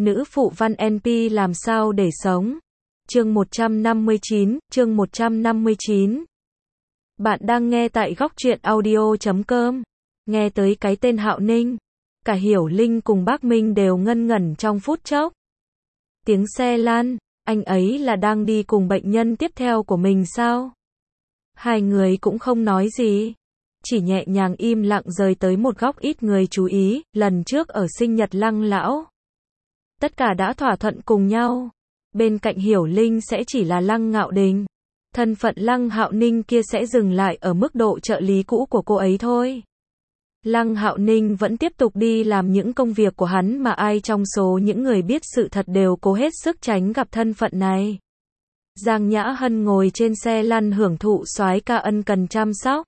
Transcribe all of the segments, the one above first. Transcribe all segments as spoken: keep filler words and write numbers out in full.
Nữ phụ văn en pê làm sao để sống? Chương một trăm năm mươi chín, chương một trăm năm mươi chín. Bạn đang nghe tại góc truyện audio chấm com. Nghe tới cái tên Hạo Ninh, cả Hiểu Linh cùng bác Minh đều ngân ngẩn trong phút chốc. Tiếng xe lăn, anh ấy là đang đi cùng bệnh nhân tiếp theo của mình sao? Hai người cũng không nói gì, chỉ nhẹ nhàng im lặng rời tới một góc ít người chú ý. Lần trước ở sinh nhật Lăng lão, tất cả đã thỏa thuận cùng nhau. Bên cạnh Hiểu Linh sẽ chỉ là Lăng Ngạo Đình. Thân phận Lăng Hạo Ninh kia sẽ dừng lại ở mức độ trợ lý cũ của cô ấy thôi. Lăng Hạo Ninh vẫn tiếp tục đi làm những công việc của hắn mà ai trong số những người biết sự thật đều cố hết sức tránh gặp thân phận này. Giang Nhã Hân ngồi trên xe lăn hưởng thụ soái ca ân cần chăm sóc.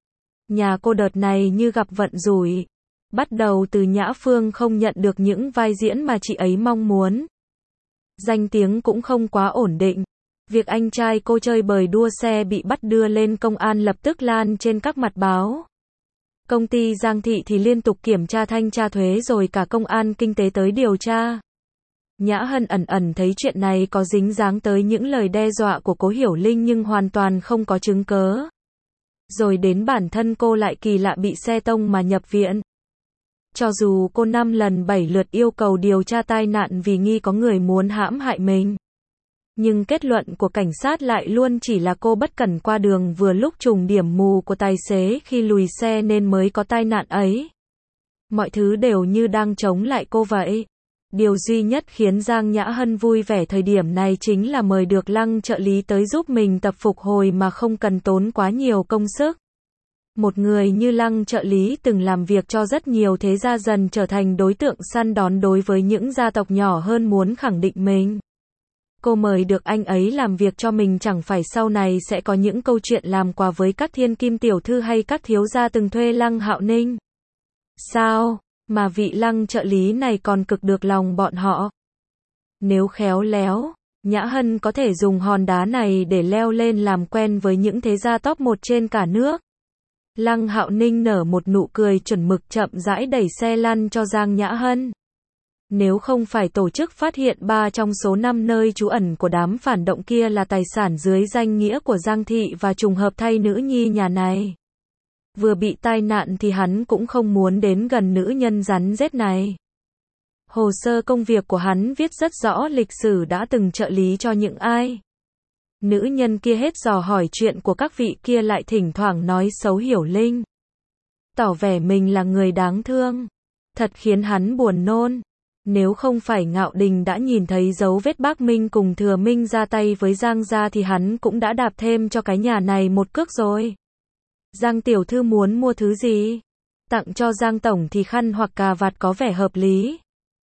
Nhà cô đợt này như gặp vận rủi. Bắt đầu từ Nhã Phương không nhận được những vai diễn mà chị ấy mong muốn. Danh tiếng cũng không quá ổn định. Việc anh trai cô chơi bời đua xe bị bắt đưa lên công an lập tức lan trên các mặt báo. Công ty Giang Thị thì liên tục kiểm tra thanh tra thuế rồi cả công an kinh tế tới điều tra. Nhã Hân ẩn ẩn thấy chuyện này có dính dáng tới những lời đe dọa của Cố Hiểu Linh nhưng hoàn toàn không có chứng cớ. Rồi đến bản thân cô lại kỳ lạ bị xe tông mà nhập viện. Cho dù cô năm lần bảy lượt yêu cầu điều tra tai nạn vì nghi có người muốn hãm hại mình, nhưng kết luận của cảnh sát lại luôn chỉ là cô bất cẩn qua đường vừa lúc trùng điểm mù của tài xế khi lùi xe nên mới có tai nạn ấy. Mọi thứ đều như đang chống lại cô vậy. Điều duy nhất khiến Giang Nhã Hân vui vẻ thời điểm này chính là mời được Lăng trợ lý tới giúp mình tập phục hồi mà không cần tốn quá nhiều công sức. Một người như Lăng trợ lý từng làm việc cho rất nhiều thế gia dần trở thành đối tượng săn đón đối với những gia tộc nhỏ hơn muốn khẳng định mình. Cô mời được anh ấy làm việc cho mình chẳng phải sau này sẽ có những câu chuyện làm quà với các thiên kim tiểu thư hay các thiếu gia từng thuê Lăng Hạo Ninh. Sao mà vị Lăng trợ lý này còn cực được lòng bọn họ? Nếu khéo léo, Nhã Hân có thể dùng hòn đá này để leo lên làm quen với những thế gia top một trên cả nước. Lăng Hạo Ninh nở một nụ cười chuẩn mực chậm rãi đẩy xe lăn cho Giang Nhã Hân. Nếu không phải tổ chức phát hiện ba trong số năm nơi trú ẩn của đám phản động kia là tài sản dưới danh nghĩa của Giang Thị và trùng hợp thay nữ nhi nhà này vừa bị tai nạn thì hắn cũng không muốn đến gần nữ nhân rắn rết này. Hồ sơ công việc của hắn viết rất rõ lịch sử đã từng trợ lý cho những ai. Nữ nhân kia hết dò hỏi chuyện của các vị kia lại thỉnh thoảng nói xấu Hiểu Linh, tỏ vẻ mình là người đáng thương. Thật khiến hắn buồn nôn. Nếu không phải Ngạo Đình đã nhìn thấy dấu vết bác Minh cùng Thừa Minh ra tay với Giang gia thì hắn cũng đã đạp thêm cho cái nhà này một cước rồi. Giang tiểu thư muốn mua thứ gì? Tặng cho Giang tổng thì khăn hoặc cà vạt có vẻ hợp lý.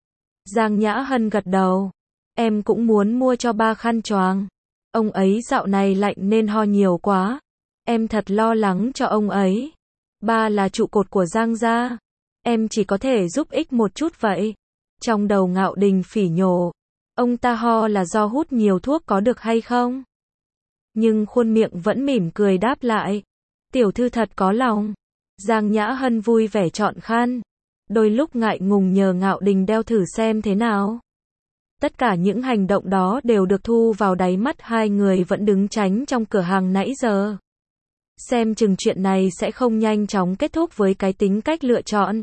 Giang Nhã Hân gật đầu. Em cũng muốn mua cho ba khăn choàng. Ông ấy dạo này lạnh nên ho nhiều quá. Em thật lo lắng cho ông ấy. Ba là trụ cột của Giang gia. Em chỉ có thể giúp ích một chút vậy. Trong đầu Ngạo Đình phỉ nhổ. Ông ta ho là do hút nhiều thuốc có được hay không? Nhưng khuôn miệng vẫn mỉm cười đáp lại. Tiểu thư thật có lòng. Giang Nhã Hân vui vẻ chọn khăn. Đôi lúc ngại ngùng nhờ Ngạo Đình đeo thử xem thế nào. Tất cả những hành động đó đều được thu vào đáy mắt hai người vẫn đứng tránh trong cửa hàng nãy giờ. Xem chừng chuyện này sẽ không nhanh chóng kết thúc với cái tính cách lựa chọn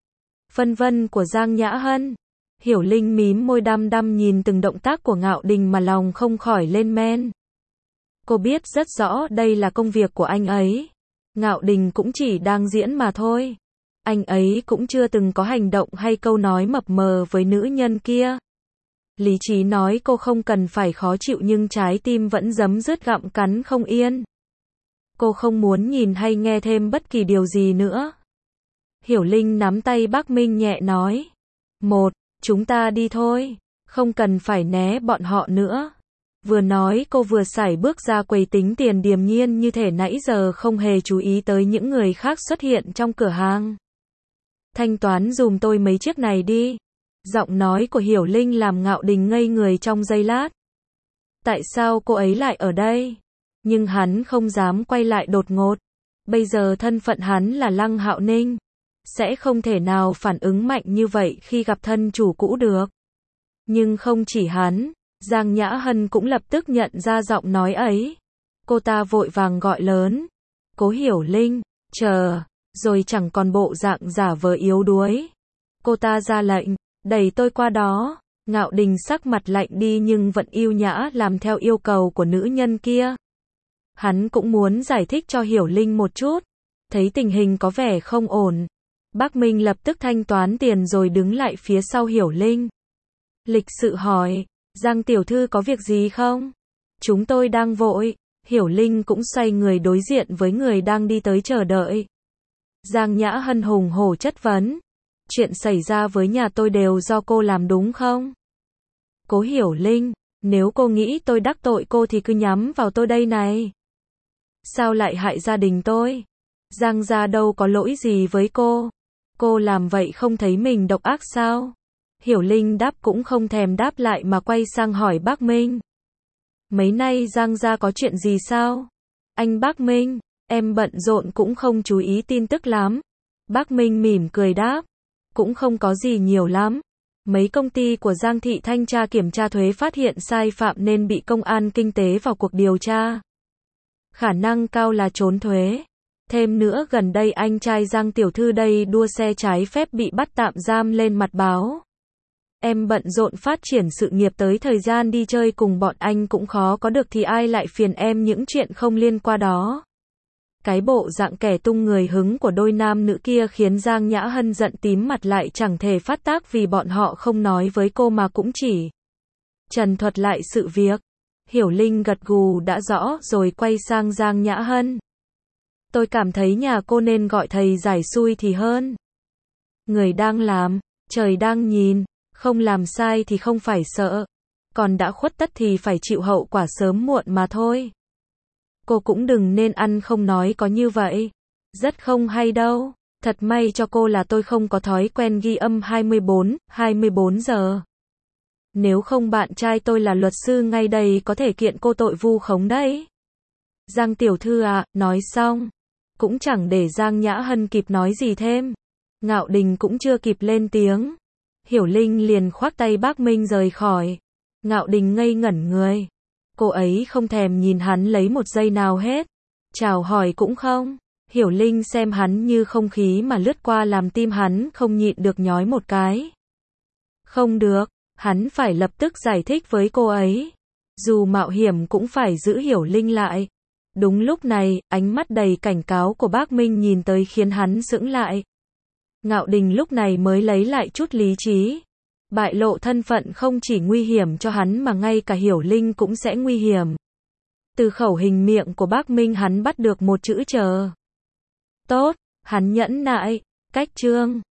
phân vân của Giang Nhã Hân. Hiểu Linh mím môi đăm đăm nhìn từng động tác của Ngạo Đình mà lòng không khỏi lên men. Cô biết rất rõ đây là công việc của anh ấy. Ngạo Đình cũng chỉ đang diễn mà thôi. Anh ấy cũng chưa từng có hành động hay câu nói mập mờ với nữ nhân kia. Lý trí nói cô không cần phải khó chịu nhưng trái tim vẫn giấm dứt gặm cắn không yên. Cô không muốn nhìn hay nghe thêm bất kỳ điều gì nữa. Hiểu Linh nắm tay bác Minh nhẹ nói. Một, chúng ta đi thôi. Không cần phải né bọn họ nữa. Vừa nói cô vừa sải bước ra quầy tính tiền điềm nhiên như thể nãy giờ không hề chú ý tới những người khác xuất hiện trong cửa hàng. Thanh toán dùm tôi mấy chiếc này đi. Giọng nói của Hiểu Linh làm Ngạo Đình ngây người trong giây lát. Tại sao cô ấy lại ở đây? Nhưng hắn không dám quay lại đột ngột. Bây giờ thân phận hắn là Lăng Hạo Ninh. Sẽ không thể nào phản ứng mạnh như vậy khi gặp thân chủ cũ được. Nhưng không chỉ hắn, Giang Nhã Hân cũng lập tức nhận ra giọng nói ấy. Cô ta vội vàng gọi lớn. Cố Hiểu Linh, chờ, rồi chẳng còn bộ dạng giả vờ yếu đuối. Cô ta ra lệnh, đẩy tôi qua đó. Ngạo Đình sắc mặt lạnh đi nhưng vẫn yêu nhã làm theo yêu cầu của nữ nhân kia. Hắn cũng muốn giải thích cho Hiểu Linh một chút. Thấy tình hình có vẻ không ổn. Bác Minh lập tức thanh toán tiền rồi đứng lại phía sau Hiểu Linh. Lịch sự hỏi, Giang tiểu thư có việc gì không? Chúng tôi đang vội. Hiểu Linh cũng xoay người đối diện với người đang đi tới chờ đợi. Giang Nhã Hân hùng hổ chất vấn. Chuyện xảy ra với nhà tôi đều do cô làm đúng không? Cố Hiểu Linh, nếu cô nghĩ tôi đắc tội cô thì cứ nhắm vào tôi đây này. Sao lại hại gia đình tôi? Giang gia đâu có lỗi gì với cô. Cô làm vậy không thấy mình độc ác sao? Hiểu Linh đáp cũng không thèm đáp lại mà quay sang hỏi bác Minh. Mấy nay Giang gia có chuyện gì sao? Anh bác Minh, em bận rộn cũng không chú ý tin tức lắm. Bác Minh mỉm cười đáp. Cũng không có gì nhiều lắm. Mấy công ty của Giang thị thanh tra kiểm tra thuế phát hiện sai phạm nên bị công an kinh tế vào cuộc điều tra. Khả năng cao là trốn thuế. Thêm nữa gần đây anh trai Giang tiểu thư đây đua xe trái phép bị bắt tạm giam lên mặt báo. Em bận rộn phát triển sự nghiệp tới thời gian đi chơi cùng bọn anh cũng khó có được thì ai lại phiền em những chuyện không liên quan đó. Cái bộ dạng kẻ tung người hứng của đôi nam nữ kia khiến Giang Nhã Hân giận tím mặt lại chẳng thể phát tác vì bọn họ không nói với cô mà cũng chỉ trần thuật lại sự việc. Hiểu Linh gật gù đã rõ rồi quay sang Giang Nhã Hân. Tôi cảm thấy nhà cô nên gọi thầy giải xui thì hơn. Người đang làm, trời đang nhìn, không làm sai thì không phải sợ. Còn đã khuất tất thì phải chịu hậu quả sớm muộn mà thôi. Cô cũng đừng nên ăn không nói có như vậy. Rất không hay đâu. Thật may cho cô là tôi không có thói quen ghi âm hai mươi bốn, hai mươi bốn giờ. Nếu không bạn trai tôi là luật sư ngay đây có thể kiện cô tội vu khống đấy. Giang tiểu thư à, nói xong. Cũng chẳng để Giang Nhã Hân kịp nói gì thêm. Ngạo Đình cũng chưa kịp lên tiếng. Hiểu Linh liền khoác tay bác Minh rời khỏi. Ngạo Đình ngây ngẩn người. Cô ấy không thèm nhìn hắn lấy một giây nào hết. Chào hỏi cũng không. Hiểu Linh xem hắn như không khí mà lướt qua làm tim hắn không nhịn được nhói một cái. Không được, hắn phải lập tức giải thích với cô ấy. Dù mạo hiểm cũng phải giữ Hiểu Linh lại. Đúng lúc này, ánh mắt đầy cảnh cáo của bác Minh nhìn tới khiến hắn sững lại. Ngạo Đình lúc này mới lấy lại chút lý trí. Bại lộ thân phận không chỉ nguy hiểm cho hắn mà ngay cả Hiểu Linh cũng sẽ nguy hiểm. Từ khẩu hình miệng của bác Minh hắn bắt được một chữ chờ. Tốt, hắn nhẫn nại, cách chương.